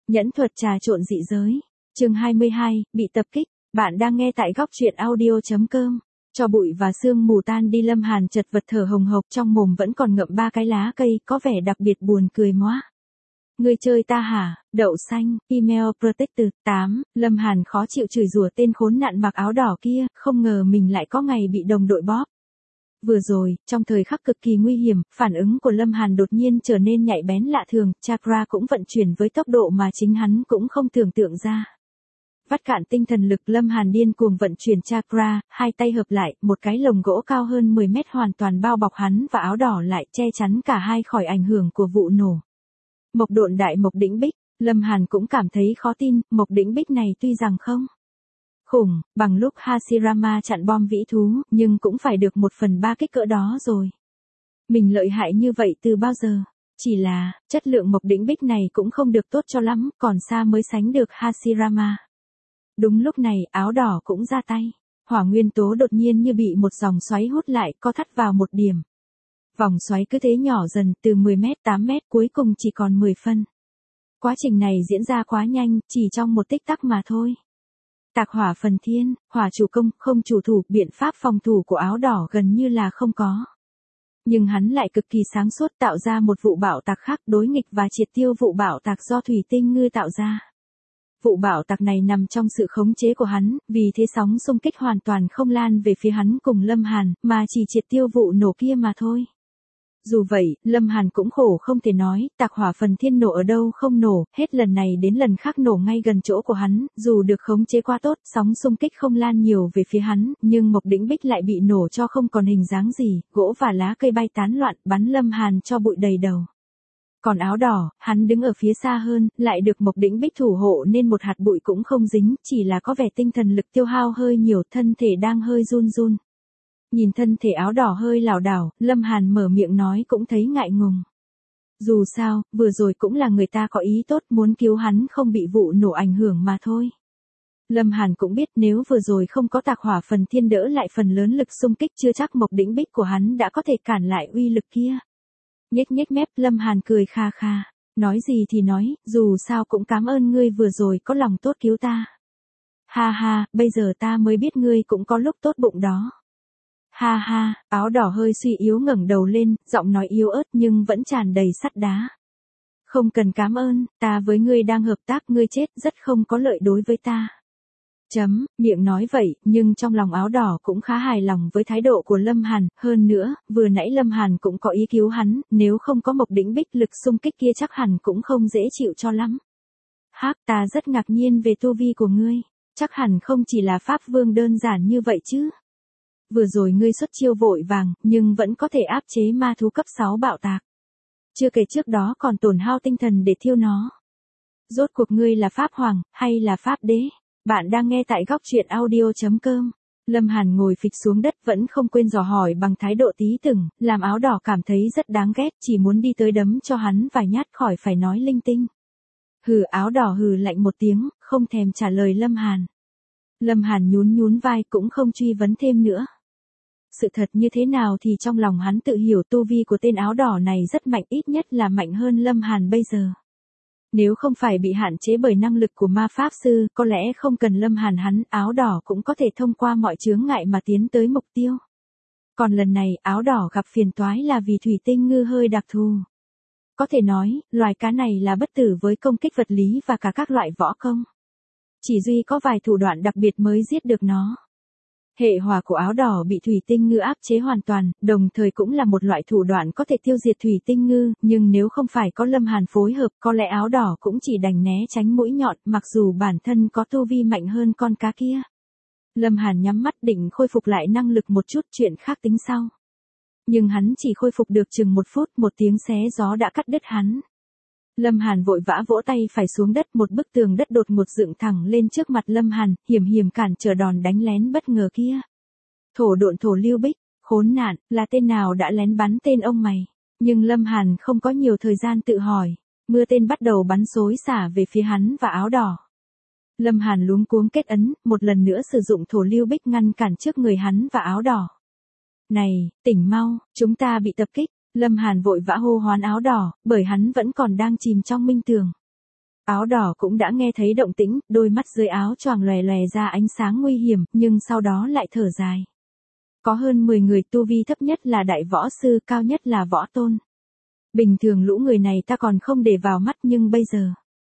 Nhẫn thuật trà trộn dị giới. Chương 22, bị tập kích. Bạn đang nghe tại góc truyện audio.com. Cho bụi và sương mù tan đi, Lâm Hàn chật vật thở hồng hộc, trong mồm vẫn còn ngậm 3 cái lá cây, có vẻ đặc biệt buồn cười móa. Ngươi chơi ta hả? Đậu xanh, email protected 8, Lâm Hàn khó chịu chửi rủa tên khốn nạn mặc áo đỏ kia, không ngờ mình lại có ngày bị đồng đội bóp. Vừa rồi, trong thời khắc cực kỳ nguy hiểm, phản ứng của Lâm Hàn đột nhiên trở nên nhạy bén lạ thường, chakra cũng vận chuyển với tốc độ mà chính hắn cũng không tưởng tượng ra. Vắt cạn tinh thần lực, Lâm Hàn điên cuồng vận chuyển chakra, hai tay hợp lại, một cái lồng gỗ cao hơn 10 mét hoàn toàn bao bọc hắn và áo đỏ lại, che chắn cả hai khỏi ảnh hưởng của vụ nổ. Mộc độn đại mộc đĩnh bích, Lâm Hàn cũng cảm thấy khó tin, mộc đĩnh bích này tuy rằng không khủng bằng lúc Hashirama chặn bom vĩ thú, nhưng cũng phải được 1/3 kích cỡ đó rồi. Mình lợi hại như vậy từ bao giờ? Chỉ là, chất lượng mộc đĩnh bích này cũng không được tốt cho lắm, còn xa mới sánh được Hashirama. Đúng lúc này, áo đỏ cũng ra tay. Hỏa nguyên tố đột nhiên như bị một dòng xoáy hút lại, co thắt vào một điểm. Vòng xoáy cứ thế nhỏ dần, từ 10 mét, 8 mét, cuối cùng chỉ còn 10 phân. Quá trình này diễn ra quá nhanh, chỉ trong một tích tắc mà thôi. Tạc hỏa phần thiên, hỏa chủ công, không chủ thủ, biện pháp phòng thủ của áo đỏ gần như là không có. Nhưng hắn lại cực kỳ sáng suốt, tạo ra một vụ bạo tạc khác, đối nghịch và triệt tiêu vụ bạo tạc do thủy tinh ngư tạo ra. Vụ bạo tạc này nằm trong sự khống chế của hắn, vì thế sóng xung kích hoàn toàn không lan về phía hắn cùng Lâm Hàn, mà chỉ triệt tiêu vụ nổ kia mà thôi. Dù vậy, Lâm Hàn cũng khổ không thể nói, tạc hỏa phần thiên nổ ở đâu không nổ, hết lần này đến lần khác nổ ngay gần chỗ của hắn, dù được khống chế quá tốt, sóng xung kích không lan nhiều về phía hắn, nhưng mộc đĩnh bích lại bị nổ cho không còn hình dáng gì, gỗ và lá cây bay tán loạn, bắn Lâm Hàn cho bụi đầy đầu. Còn áo đỏ, hắn đứng ở phía xa hơn, lại được mộc đĩnh bích thủ hộ nên một hạt bụi cũng không dính, chỉ là có vẻ tinh thần lực tiêu hao hơi nhiều, thân thể đang hơi run run. Nhìn thân thể áo đỏ hơi lảo đảo, Lâm Hàn mở miệng nói cũng thấy ngại ngùng. Dù sao, vừa rồi cũng là người ta có ý tốt muốn cứu hắn không bị vụ nổ ảnh hưởng mà thôi. Lâm Hàn cũng biết nếu vừa rồi không có tạc hỏa phần thiên đỡ lại phần lớn lực xung kích chưa chắc mộc đĩnh bích của hắn đã có thể cản lại uy lực kia. Nhếch nhếch mép, Lâm Hàn cười kha kha. Nói gì thì nói, dù sao cũng cảm ơn ngươi vừa rồi có lòng tốt cứu ta. Ha ha, bây giờ ta mới biết ngươi cũng có lúc tốt bụng đó. Ha ha, áo đỏ hơi suy yếu ngẩng đầu lên, giọng nói yếu ớt nhưng vẫn tràn đầy sắt đá. Không cần cảm ơn, ta với ngươi đang hợp tác, ngươi chết rất không có lợi đối với ta. Miệng nói vậy, nhưng trong lòng áo đỏ cũng khá hài lòng với thái độ của Lâm Hàn, hơn nữa, vừa nãy Lâm Hàn cũng có ý cứu hắn, nếu không có mộc đĩnh bích lực xung kích kia chắc hẳn cũng không dễ chịu cho lắm. Hắc, ta rất ngạc nhiên về tu vi của ngươi, chắc hẳn không chỉ là pháp vương đơn giản như vậy chứ. Vừa rồi ngươi xuất chiêu vội vàng, nhưng vẫn có thể áp chế ma thú cấp 6 bạo tạc. Chưa kể trước đó còn tổn hao tinh thần để thiêu nó. Rốt cuộc ngươi là pháp hoàng, hay là pháp đế? Bạn đang nghe tại góc truyện audio.com. Lâm Hàn ngồi phịch xuống đất vẫn không quên dò hỏi bằng thái độ tí từng, làm áo đỏ cảm thấy rất đáng ghét, chỉ muốn đi tới đấm cho hắn vài nhát khỏi phải nói linh tinh. Hừ, áo đỏ hừ lạnh một tiếng, không thèm trả lời Lâm Hàn. Lâm Hàn nhún nhún vai cũng không truy vấn thêm nữa. Sự thật như thế nào thì trong lòng hắn tự hiểu, tu vi của tên áo đỏ này rất mạnh, ít nhất là mạnh hơn Lâm Hàn bây giờ. Nếu không phải bị hạn chế bởi năng lực của ma pháp sư, có lẽ không cần Lâm Hàn hắn, áo đỏ cũng có thể thông qua mọi chướng ngại mà tiến tới mục tiêu. Còn lần này, áo đỏ gặp phiền toái là vì thủy tinh ngư hơi đặc thù. Có thể nói, loài cá này là bất tử với công kích vật lý và cả các loại võ công. Chỉ duy có vài thủ đoạn đặc biệt mới giết được nó. Hệ hỏa của áo đỏ bị thủy tinh ngư áp chế hoàn toàn, đồng thời cũng là một loại thủ đoạn có thể tiêu diệt thủy tinh ngư, nhưng nếu không phải có Lâm Hàn phối hợp, có lẽ áo đỏ cũng chỉ đành né tránh mũi nhọn, mặc dù bản thân có tu vi mạnh hơn con cá kia. Lâm Hàn nhắm mắt định khôi phục lại năng lực một chút, chuyện khác tính sau. Nhưng hắn chỉ khôi phục được chừng 1 phút, một tiếng xé gió đã cắt đứt hắn. Lâm Hàn vội vã vỗ tay phải xuống đất, một bức tường đất đột ngột dựng thẳng lên trước mặt Lâm Hàn, hiểm hiểm cản trở đòn đánh lén bất ngờ kia. Thổ độn thổ lưu bích, khốn nạn, là tên nào đã lén bắn tên ông mày? Nhưng Lâm Hàn không có nhiều thời gian tự hỏi, mưa tên bắt đầu bắn xối xả về phía hắn và áo đỏ. Lâm Hàn luống cuống kết ấn, một lần nữa sử dụng thổ lưu bích ngăn cản trước người hắn và áo đỏ. Này, tỉnh mau, chúng ta bị tập kích. Lâm Hàn vội vã hô hoán áo đỏ, bởi hắn vẫn còn đang chìm trong minh tưởng. Áo đỏ cũng đã nghe thấy động tĩnh, đôi mắt dưới áo choàng lòe lòe ra ánh sáng nguy hiểm, nhưng sau đó lại thở dài. Có hơn 10 người, tu vi thấp nhất là đại võ sư, cao nhất là võ tôn. Bình thường lũ người này ta còn không để vào mắt, nhưng bây giờ.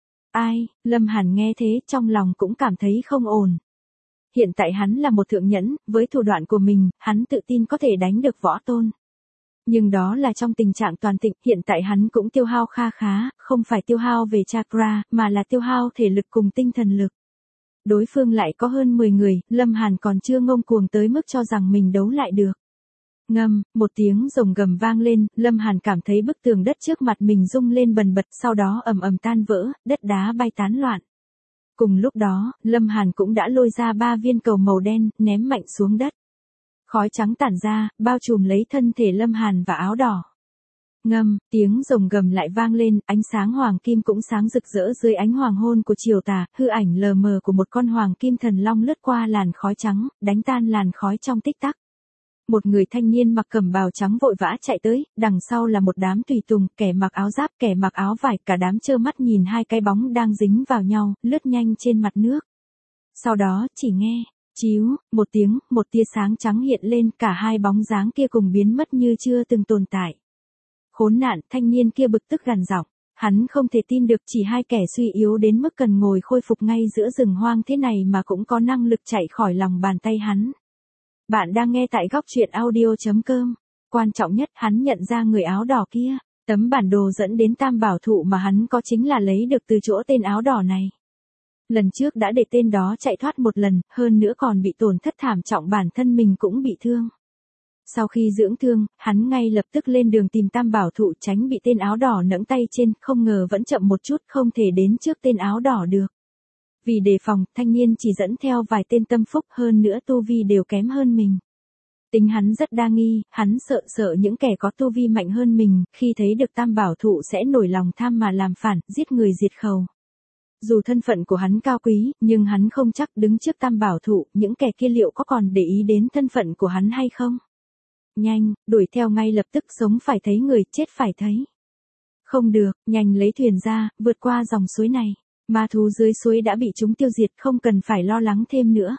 Ai, Lâm Hàn nghe thế trong lòng cũng cảm thấy không ổn. Hiện tại hắn là một thượng nhẫn, với thủ đoạn của mình, hắn tự tin có thể đánh được võ tôn. Nhưng đó là trong tình trạng toàn thịnh, hiện tại hắn cũng tiêu hao kha khá, không phải tiêu hao về chakra, mà là tiêu hao thể lực cùng tinh thần lực. Đối phương lại có hơn 10 người, Lâm Hàn còn chưa ngông cuồng tới mức cho rằng mình đấu lại được. Ngâm, một tiếng rồng gầm vang lên, Lâm Hàn cảm thấy bức tường đất trước mặt mình rung lên bần bật, sau đó ầm ầm tan vỡ, đất đá bay tán loạn. Cùng lúc đó, Lâm Hàn cũng đã lôi ra 3 viên cầu màu đen, ném mạnh xuống đất. Khói trắng tản ra, bao trùm lấy thân thể Lâm Hàn và áo đỏ. Ngâm, tiếng rồng gầm lại vang lên, ánh sáng hoàng kim cũng sáng rực rỡ dưới ánh hoàng hôn của chiều tà, hư ảnh lờ mờ của một con hoàng kim thần long lướt qua làn khói trắng, đánh tan làn khói trong tích tắc. Một người thanh niên mặc cẩm bào trắng vội vã chạy tới, đằng sau là một đám tùy tùng, kẻ mặc áo giáp, kẻ mặc áo vải, cả đám trơ mắt nhìn hai cái bóng đang dính vào nhau, lướt nhanh trên mặt nước. Sau đó, chỉ nghe, chíu, một tiếng, một tia sáng trắng hiện lên, cả hai bóng dáng kia cùng biến mất như chưa từng tồn tại. Khốn nạn, thanh niên kia bực tức gằn giọng, hắn không thể tin được chỉ hai kẻ suy yếu đến mức cần ngồi khôi phục ngay giữa rừng hoang thế này mà cũng có năng lực chạy khỏi lòng bàn tay hắn. Bạn đang nghe tại góc truyện audio.com. Quan trọng nhất, hắn nhận ra người áo đỏ kia, tấm bản đồ dẫn đến Tam Bảo Thụ mà hắn có chính là lấy được từ chỗ tên áo đỏ này. Lần trước đã để tên đó chạy thoát một lần, hơn nữa còn bị tổn thất thảm trọng, bản thân mình cũng bị thương. Sau khi dưỡng thương, hắn ngay lập tức lên đường tìm Tam Bảo Thụ tránh bị tên áo đỏ nẫng tay trên, không ngờ vẫn chậm một chút, không thể đến trước tên áo đỏ được. Vì đề phòng, thanh niên chỉ dẫn theo vài tên tâm phúc, hơn nữa tu vi đều kém hơn mình. Tính hắn rất đa nghi, hắn sợ những kẻ có tu vi mạnh hơn mình, khi thấy được Tam Bảo Thụ sẽ nổi lòng tham mà làm phản, giết người diệt khẩu. Dù thân phận của hắn cao quý, nhưng hắn không chắc đứng trước Tam Bảo Thụ, những kẻ kia liệu có còn để ý đến thân phận của hắn hay không. Nhanh, đuổi theo ngay lập tức, sống phải thấy người, chết phải thấy. Không được, nhanh lấy thuyền ra, vượt qua dòng suối này. Ma thú dưới suối đã bị chúng tiêu diệt, không cần phải lo lắng thêm nữa.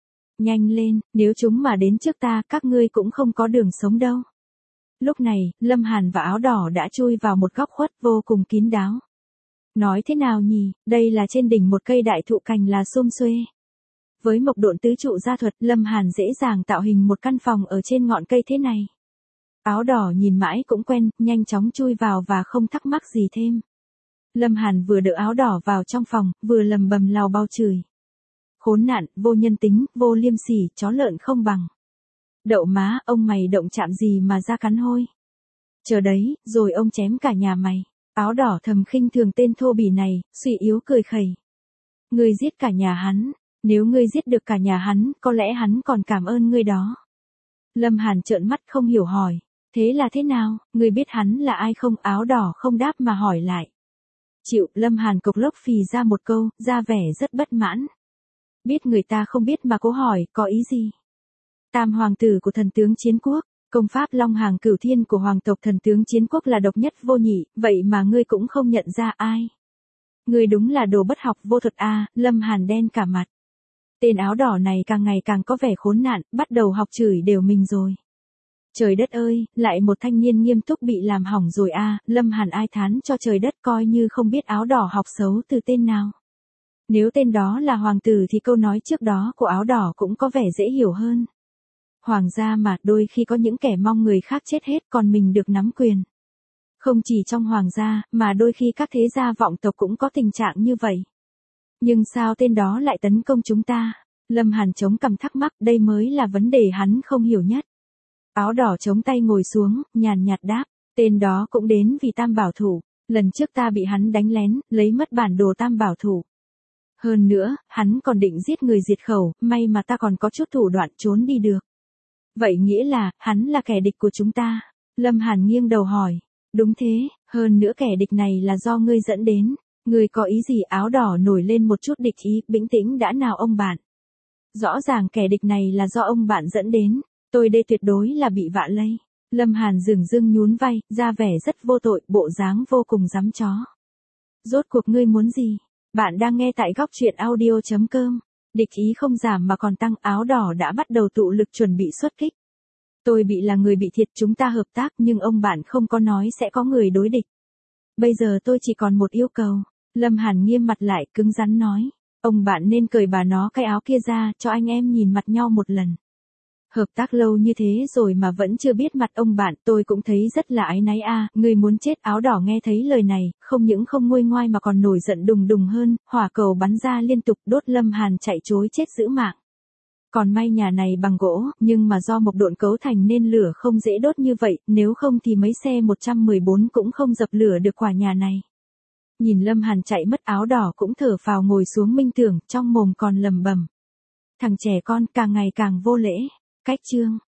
Nhanh lên, nếu chúng mà đến trước ta, các ngươi cũng không có đường sống đâu. Lúc này, Lâm Hàn và áo đỏ đã chui vào một góc khuất vô cùng kín đáo. Nói thế nào nhỉ, đây là trên đỉnh một cây đại thụ, cành là xum xuê. Với mộc độn tứ trụ gia thuật, Lâm Hàn dễ dàng tạo hình một căn phòng ở trên ngọn cây thế này. Áo đỏ nhìn mãi cũng quen, nhanh chóng chui vào và không thắc mắc gì thêm. Lâm Hàn vừa đỡ áo đỏ vào trong phòng, vừa lầm bầm lào bao chửi. Khốn nạn, vô nhân tính, vô liêm sỉ, chó lợn không bằng. Đậu má, ông mày động chạm gì mà ra cắn hôi. Chờ đấy, rồi ông chém cả nhà mày. Áo đỏ thầm khinh thường tên thô bỉ này, suy yếu cười khẩy. Ngươi giết cả nhà hắn, nếu ngươi giết được cả nhà hắn, có lẽ hắn còn cảm ơn ngươi đó. Lâm Hàn trợn mắt không hiểu hỏi, thế là thế nào, ngươi biết hắn là ai không? Áo đỏ không đáp mà hỏi lại. Chịu, Lâm Hàn cộc lốc phì ra một câu, ra vẻ rất bất mãn. Biết người ta không biết mà cố hỏi, có ý gì? Tam hoàng tử của thần tướng Chiến Quốc, công pháp Long Hàng Cửu Thiên của hoàng tộc thần tướng Chiến Quốc là độc nhất vô nhị, vậy mà ngươi cũng không nhận ra ai. Ngươi đúng là đồ bất học vô thuật a. Lâm Hàn đen cả mặt. Tên áo đỏ này càng ngày càng có vẻ khốn nạn, bắt đầu học chửi đều mình rồi. Trời đất ơi, lại một thanh niên nghiêm túc bị làm hỏng rồi a. Lâm Hàn ai thán cho trời đất, coi như không biết áo đỏ học xấu từ tên nào. Nếu tên đó là hoàng tử thì câu nói trước đó của áo đỏ cũng có vẻ dễ hiểu hơn. Hoàng gia mà, đôi khi có những kẻ mong người khác chết hết còn mình được nắm quyền. Không chỉ trong hoàng gia, mà đôi khi các thế gia vọng tộc cũng có tình trạng như vậy. Nhưng sao tên đó lại tấn công chúng ta? Lâm Hàn chống cằm thắc mắc, đây mới là vấn đề hắn không hiểu nhất. Áo đỏ chống tay ngồi xuống, nhàn nhạt đáp, tên đó cũng đến vì Tam Bảo Thụ. Lần trước ta bị hắn đánh lén, lấy mất bản đồ Tam Bảo Thụ. Hơn nữa, hắn còn định giết người diệt khẩu, may mà ta còn có chút thủ đoạn trốn đi được. Vậy nghĩa là, hắn là kẻ địch của chúng ta. Lâm Hàn nghiêng đầu hỏi. Đúng thế, hơn nữa kẻ địch này là do ngươi dẫn đến. Ngươi có ý gì? Áo đỏ nổi lên một chút địch ý, bình tĩnh đã nào ông bạn. Rõ ràng kẻ địch này là do ông bạn dẫn đến. Tôi đây tuyệt đối là bị vạ lây. Lâm Hàn dửng dưng nhún vai, ra vẻ rất vô tội, bộ dáng vô cùng giám chó. Rốt cuộc ngươi muốn gì? Bạn đang nghe tại góc chuyện audio.com. Địch ý không giảm mà còn tăng, áo đỏ đã bắt đầu tụ lực chuẩn bị xuất kích. Tôi bị là người bị thiệt, chúng ta hợp tác nhưng ông bạn không có nói sẽ có người đối địch. Bây giờ tôi chỉ còn một yêu cầu. Lâm Hàn nghiêm mặt lại, cứng rắn nói. Ông bạn nên cởi bà nó cái áo kia ra, cho anh em nhìn mặt nhau một lần. Hợp tác lâu như thế rồi mà vẫn chưa biết mặt ông bạn, tôi cũng thấy rất là áy náy a. Người muốn chết. Áo đỏ nghe thấy lời này, không những không nguôi ngoai mà còn nổi giận đùng đùng hơn, hỏa cầu bắn ra liên tục đốt Lâm Hàn chạy trối chết giữ mạng. Còn may nhà này bằng gỗ, nhưng mà do mộc độn cấu thành nên lửa không dễ đốt như vậy, nếu không thì mấy xe 114 cũng không dập lửa được quả nhà này. Nhìn Lâm Hàn chạy mất, áo đỏ cũng thở phào ngồi xuống minh tưởng, trong mồm còn lầm bầm. Thằng trẻ con càng ngày càng vô lễ. Cách chương